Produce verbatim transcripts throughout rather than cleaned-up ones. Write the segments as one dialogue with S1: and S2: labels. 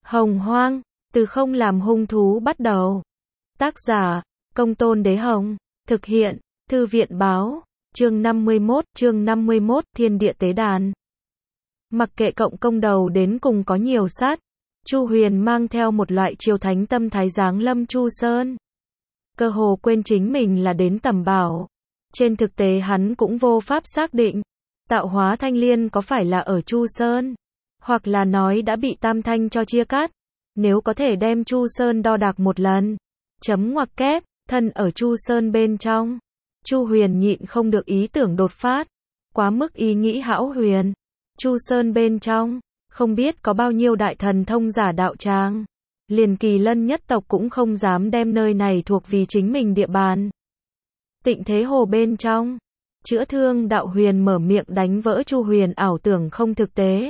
S1: Hồng Hoang, từ không làm hung thú bắt đầu. Tác giả, Công Tôn Đế Hồng. Thực hiện, Thư viện Báo. Chương năm mươi mốt, chương năm mươi mốt, Thiên Địa Tế Đàn. Mặc kệ cộng công đầu đến cùng có nhiều sát, Chu Huyền mang theo một loại triều thánh tâm thái giáng lâm Chu Sơn. Cơ hồ quên chính mình là đến tầm bảo. Trên thực tế hắn cũng vô pháp xác định, tạo hóa thanh liên có phải là ở Chu Sơn, hoặc là nói đã bị Tam Thanh cho chia cắt. Nếu có thể đem Chu Sơn đo đạc một lần, chấm ngoặc kép, thân ở Chu Sơn bên trong. Chu Huyền nhịn không được ý tưởng đột phát, quá mức ý nghĩ hão huyền. Chu Sơn bên trong, không biết có bao nhiêu đại thần thông giả đạo tràng. Liền Kỳ Lân nhất tộc cũng không dám đem nơi này thuộc vì chính mình địa bàn. Tịnh Thế Hồ bên trong, chữa thương đạo huyền mở miệng đánh vỡ Chu Huyền ảo tưởng không thực tế.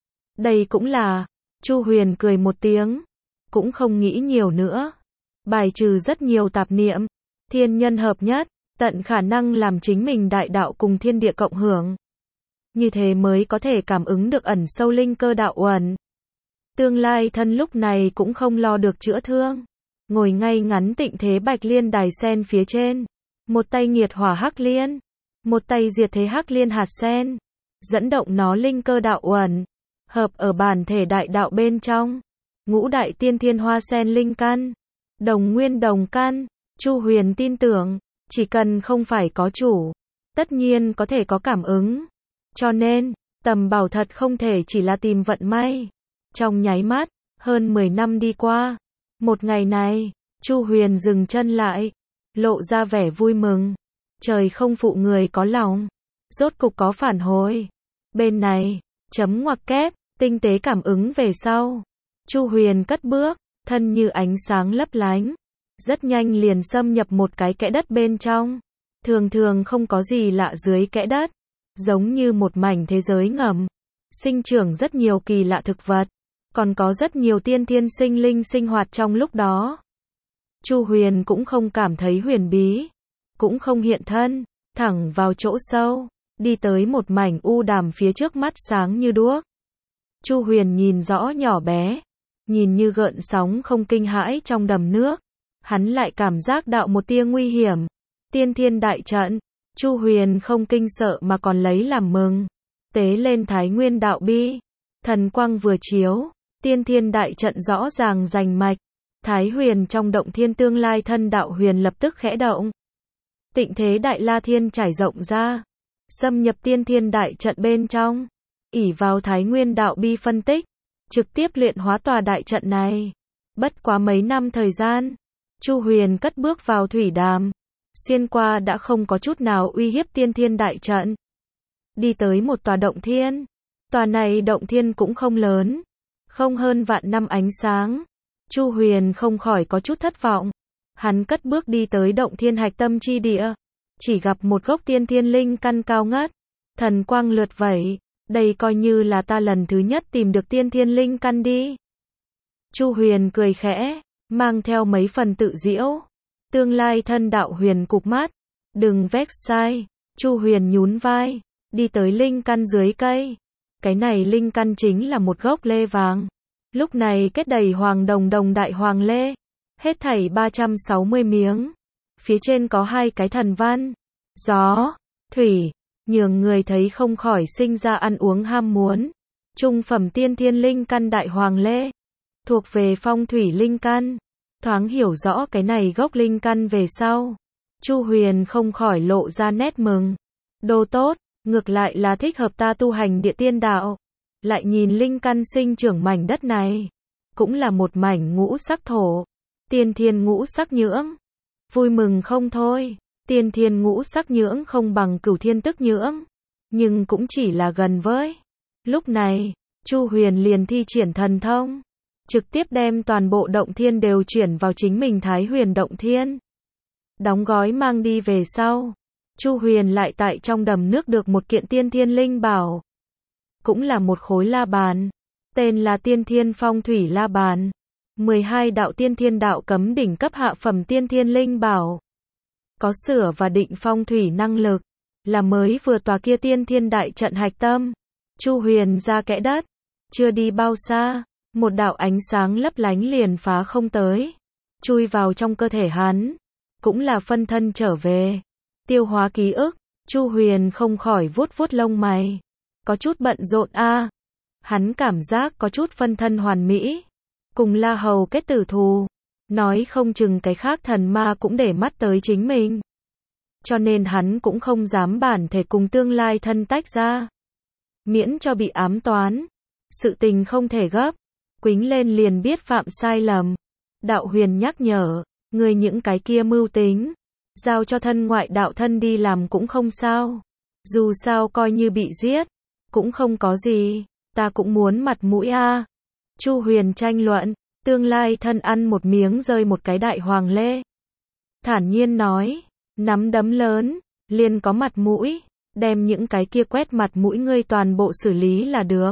S1: Đây cũng là, Chu Huyền cười một tiếng, cũng không nghĩ nhiều nữa. Bài trừ rất nhiều tạp niệm, thiên nhân hợp nhất, tận khả năng làm chính mình đại đạo cùng thiên địa cộng hưởng. Như thế mới có thể cảm ứng được ẩn sâu linh cơ đạo uẩn. Tương lai thân lúc này cũng không lo được chữa thương. Ngồi ngay ngắn tịnh thế bạch liên đài sen phía trên. Một tay nghiệt hỏa hắc liên, một tay diệt thế hắc liên hạt sen. Dẫn động nó linh cơ đạo uẩn, hợp ở bản thể đại đạo bên trong. Ngũ đại tiên thiên hoa sen linh căn, đồng nguyên đồng căn. Chu Huyền tin tưởng, chỉ cần không phải có chủ, tất nhiên có thể có cảm ứng. Cho nên, tầm bảo thật không thể chỉ là tìm vận may. Trong nháy mắt, hơn mười năm đi qua. Một ngày này, Chu Huyền dừng chân lại, lộ ra vẻ vui mừng. Trời không phụ người có lòng, rốt cục có phản hồi. Bên này, chấm ngoặc kép, tinh tế cảm ứng về sau. Chu Huyền cất bước, thân như ánh sáng lấp lánh. Rất nhanh liền xâm nhập một cái kẽ đất bên trong. Thường thường không có gì lạ dưới kẽ đất. Giống như một mảnh thế giới ngầm. Sinh trưởng rất nhiều kỳ lạ thực vật. Còn có rất nhiều tiên thiên sinh linh sinh hoạt trong lúc đó. Chu Huyền cũng không cảm thấy huyền bí. Cũng không hiện thân. Thẳng vào chỗ sâu. Đi tới một mảnh u đàm phía trước mắt sáng như đuốc. Chu Huyền nhìn rõ nhỏ bé. Nhìn như gợn sóng không kinh hãi trong đầm nước. Hắn lại cảm giác đạo một tia nguy hiểm. Tiên thiên đại trận. Chu Huyền không kinh sợ mà còn lấy làm mừng. Tế lên Thái Nguyên đạo bi. Thần quang vừa chiếu. Tiên thiên đại trận rõ ràng rành mạch. Thái Huyền trong động thiên tương lai thân đạo huyền lập tức khẽ động. Tịnh thế đại la thiên trải rộng ra. Xâm nhập tiên thiên đại trận bên trong. ỷ vào Thái Nguyên đạo bi phân tích. Trực tiếp luyện hóa tòa đại trận này. Bất quá mấy năm thời gian. Chu Huyền cất bước vào thủy đàm. Xuyên qua đã không có chút nào uy hiếp tiên thiên đại trận. Đi tới một tòa động thiên. Tòa này động thiên cũng không lớn. Không hơn vạn năm ánh sáng. Chu Huyền không khỏi có chút thất vọng. Hắn cất bước đi tới động thiên hạch tâm chi địa. Chỉ gặp một gốc tiên thiên linh căn cao ngất. Thần quang lượt vẩy. Đây coi như là ta lần thứ nhất tìm được tiên thiên linh căn đi. Chu Huyền cười khẽ, mang theo mấy phần tự giễu. Tương lai thân đạo huyền cụp mắt. Đừng vét sai. Chu Huyền nhún vai. Đi tới linh căn dưới cây. Cái này linh căn chính là một gốc lê vàng. Lúc này kết đầy hoàng đồng đồng đại hoàng lê. Hết thảy ba trăm sáu mươi miếng. Phía trên có hai cái thần văn. Gió, thủy. Nhường người thấy không khỏi sinh ra ăn uống ham muốn. Trung phẩm tiên thiên linh căn đại hoàng lê. Thuộc về phong thủy linh căn. Thoáng hiểu rõ cái này gốc linh căn về sau. Chu Huyền không khỏi lộ ra nét mừng. Đồ tốt, ngược lại là thích hợp ta tu hành địa tiên đạo. Lại nhìn linh căn sinh trưởng mảnh đất này. Cũng là một mảnh ngũ sắc thổ. Tiên thiên ngũ sắc nhưỡng. Vui mừng không thôi. Tiên thiên ngũ sắc nhưỡng không bằng cửu thiên tức nhưỡng. Nhưng cũng chỉ là gần với. Lúc này, Chu Huyền liền thi triển thần thông. Trực tiếp đem toàn bộ động thiên đều chuyển vào chính mình Thái Huyền động thiên. Đóng gói mang đi về sau. Chu Huyền lại tại trong đầm nước được một kiện tiên thiên linh bảo. Cũng là một khối la bàn. Tên là tiên thiên phong thủy la bàn. mười hai đạo tiên thiên đạo cấm đỉnh cấp hạ phẩm tiên thiên linh bảo. Có sửa và định phong thủy năng lực. Là mới vừa tòa kia tiên thiên đại trận hạch tâm. Chu Huyền ra kẽ đất. Chưa đi bao xa. Một đạo ánh sáng lấp lánh liền phá không tới, chui vào trong cơ thể hắn, cũng là phân thân trở về, tiêu hóa ký ức. Chu Huyền không khỏi vuốt vuốt lông mày, có chút bận rộn a. Hắn cảm giác có chút phân thân hoàn mỹ, cùng La Hầu kết tử thù, nói không chừng cái khác thần ma cũng để mắt tới chính mình. Cho nên hắn cũng không dám bản thể cùng tương lai thân tách ra, miễn cho bị ám toán. Sự tình không thể gấp, quýnh lên liền biết phạm sai lầm. Đạo Huyền nhắc nhở, người những cái kia mưu tính, giao cho thân ngoại đạo thân đi làm cũng không sao. Dù sao coi như bị giết, cũng không có gì, ta cũng muốn mặt mũi a. Chu Huyền tranh luận, tương lai thân ăn một miếng rơi một cái đại hoàng lê. Thản nhiên nói, nắm đấm lớn, liền có mặt mũi, đem những cái kia quét mặt mũi ngươi toàn bộ xử lý là được.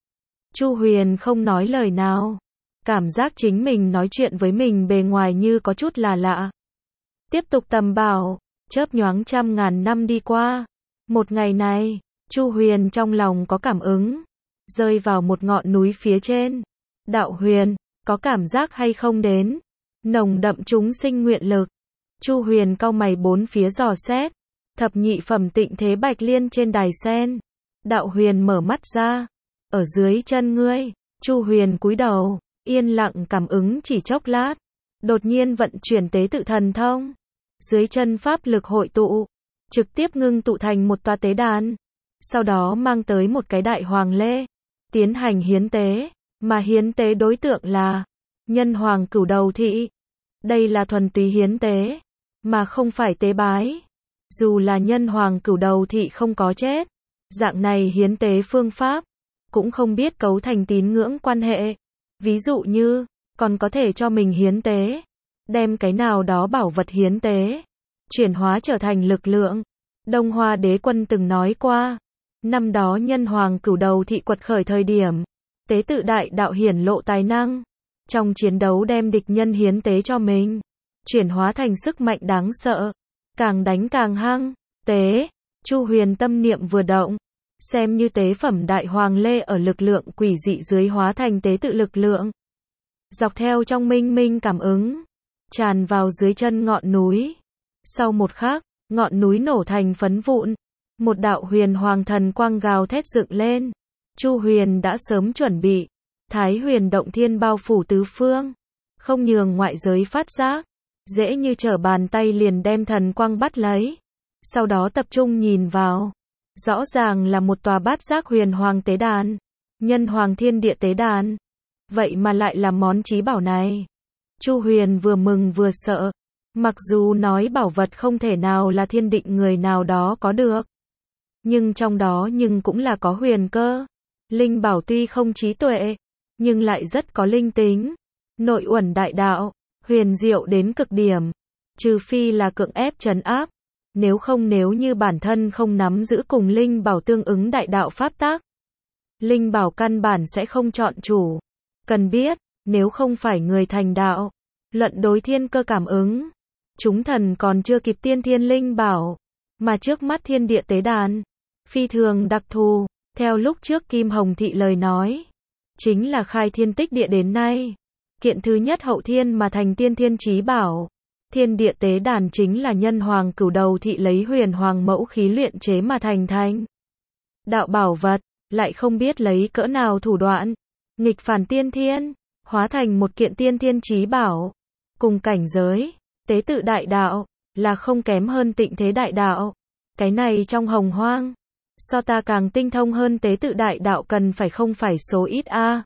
S1: Chu Huyền không nói lời nào, cảm giác chính mình nói chuyện với mình bề ngoài như có chút là lạ. Tiếp tục tầm bảo, chớp nhoáng trăm ngàn năm đi qua. Một ngày này, Chu Huyền trong lòng có cảm ứng, rơi vào một ngọn núi phía trên. Đạo Huyền, có cảm giác hay không đến? Nồng đậm chúng sinh nguyện lực. Chu Huyền cau mày bốn phía dò xét. Thập nhị phẩm Tịnh Thế Bạch Liên trên đài sen. Đạo Huyền mở mắt ra. Ở dưới chân ngươi. Chu Huyền cúi đầu, yên lặng cảm ứng chỉ chốc lát. Đột nhiên vận chuyển tế tự thần thông. Dưới chân pháp lực hội tụ, trực tiếp ngưng tụ thành một tòa tế đàn. Sau đó mang tới một cái đại hoàng lê, tiến hành hiến tế, mà hiến tế đối tượng là nhân hoàng cửu đầu thị. Đây là thuần túy hiến tế, mà không phải tế bái. Dù là nhân hoàng cửu đầu thị không có chết, dạng này hiến tế phương pháp, cũng không biết cấu thành tín ngưỡng quan hệ. Ví dụ như, còn có thể cho mình hiến tế, đem cái nào đó bảo vật hiến tế, chuyển hóa trở thành lực lượng. Đông Hoa Đế Quân từng nói qua, năm đó nhân hoàng cửu đầu thị quật khởi thời điểm, tế tự đại đạo hiển lộ tài năng, trong chiến đấu đem địch nhân hiến tế cho mình, chuyển hóa thành sức mạnh đáng sợ, càng đánh càng hăng. Tế, Chu Huyền tâm niệm vừa động, xem như tế phẩm đại hoàng lê ở lực lượng quỷ dị dưới hóa thành tế tự lực lượng. Dọc theo trong minh minh cảm ứng, tràn vào dưới chân ngọn núi. Sau một khắc, ngọn núi nổ thành phấn vụn, một đạo huyền hoàng thần quang gào thét dựng lên. Chu Huyền đã sớm chuẩn bị, Thái Huyền động thiên bao phủ tứ phương, không nhường ngoại giới phát giác, dễ như trở bàn tay liền đem thần quang bắt lấy. Sau đó tập trung nhìn vào, rõ ràng là một tòa bát giác huyền hoàng tế đàn, nhân hoàng thiên địa tế đàn. Vậy mà lại là món chí bảo này. Chu Huyền vừa mừng vừa sợ. Mặc dù nói bảo vật không thể nào là thiên định người nào đó có được, nhưng trong đó nhưng cũng là có huyền cơ. Linh bảo tuy không trí tuệ, nhưng lại rất có linh tính, nội uẩn đại đạo, huyền diệu đến cực điểm. Trừ phi là cưỡng ép trấn áp, nếu không nếu như bản thân không nắm giữ cùng linh bảo tương ứng đại đạo pháp tắc, linh bảo căn bản sẽ không chọn chủ. Cần biết, nếu không phải người thành đạo, luận đối thiên cơ cảm ứng, chúng thần còn chưa kịp tiên thiên linh bảo, mà trước mắt thiên địa tế đàn, phi thường đặc thù, theo lúc trước Kim Hồng Thị lời nói, chính là khai thiên tích địa đến nay, kiện thứ nhất hậu thiên mà thành tiên thiên chí bảo. Thiên địa tế đàn chính là nhân hoàng cửu đầu thị lấy huyền hoàng mẫu khí luyện chế mà thành thành. Đạo bảo vật, lại không biết lấy cỡ nào thủ đoạn, nghịch phản tiên thiên, hóa thành một kiện tiên thiên chí bảo. Cùng cảnh giới, tế tự đại đạo, là không kém hơn tịnh thế đại đạo. Cái này trong hồng hoang, so ta càng tinh thông hơn tế tự đại đạo cần phải không phải số ít a.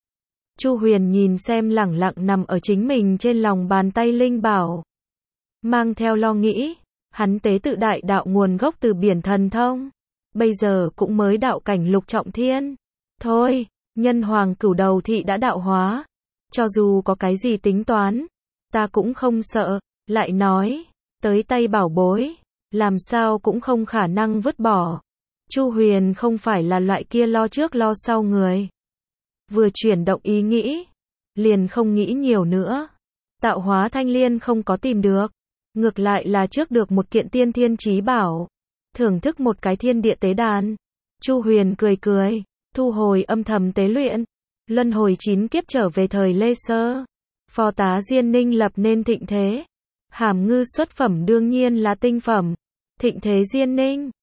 S1: Chu Huyền nhìn xem lẳng lặng nằm ở chính mình trên lòng bàn tay linh bảo, mang theo lo nghĩ, hắn tế tự đại đạo nguồn gốc từ biển thần thông, bây giờ cũng mới đạo cảnh lục trọng thiên. Thôi, nhân hoàng cửu đầu thị đã đạo hóa, cho dù có cái gì tính toán, ta cũng không sợ. Lại nói, tới tay bảo bối, làm sao cũng không khả năng vứt bỏ. Chu Huyền không phải là loại kia lo trước lo sau người. Vừa chuyển động ý nghĩ, liền không nghĩ nhiều nữa. Tạo hóa thanh liên không có tìm được, ngược lại là trước được một kiện tiên thiên chí bảo, thưởng thức một cái thiên địa tế đàn. Chu Huyền cười cười, thu hồi âm thầm tế luyện, Luân hồi chín kiếp trở về thời Lê Sơ. Phò tá Diên Ninh lập nên thịnh thế. Hàm ngư xuất phẩm đương nhiên là tinh phẩm. Thịnh thế Diên Ninh.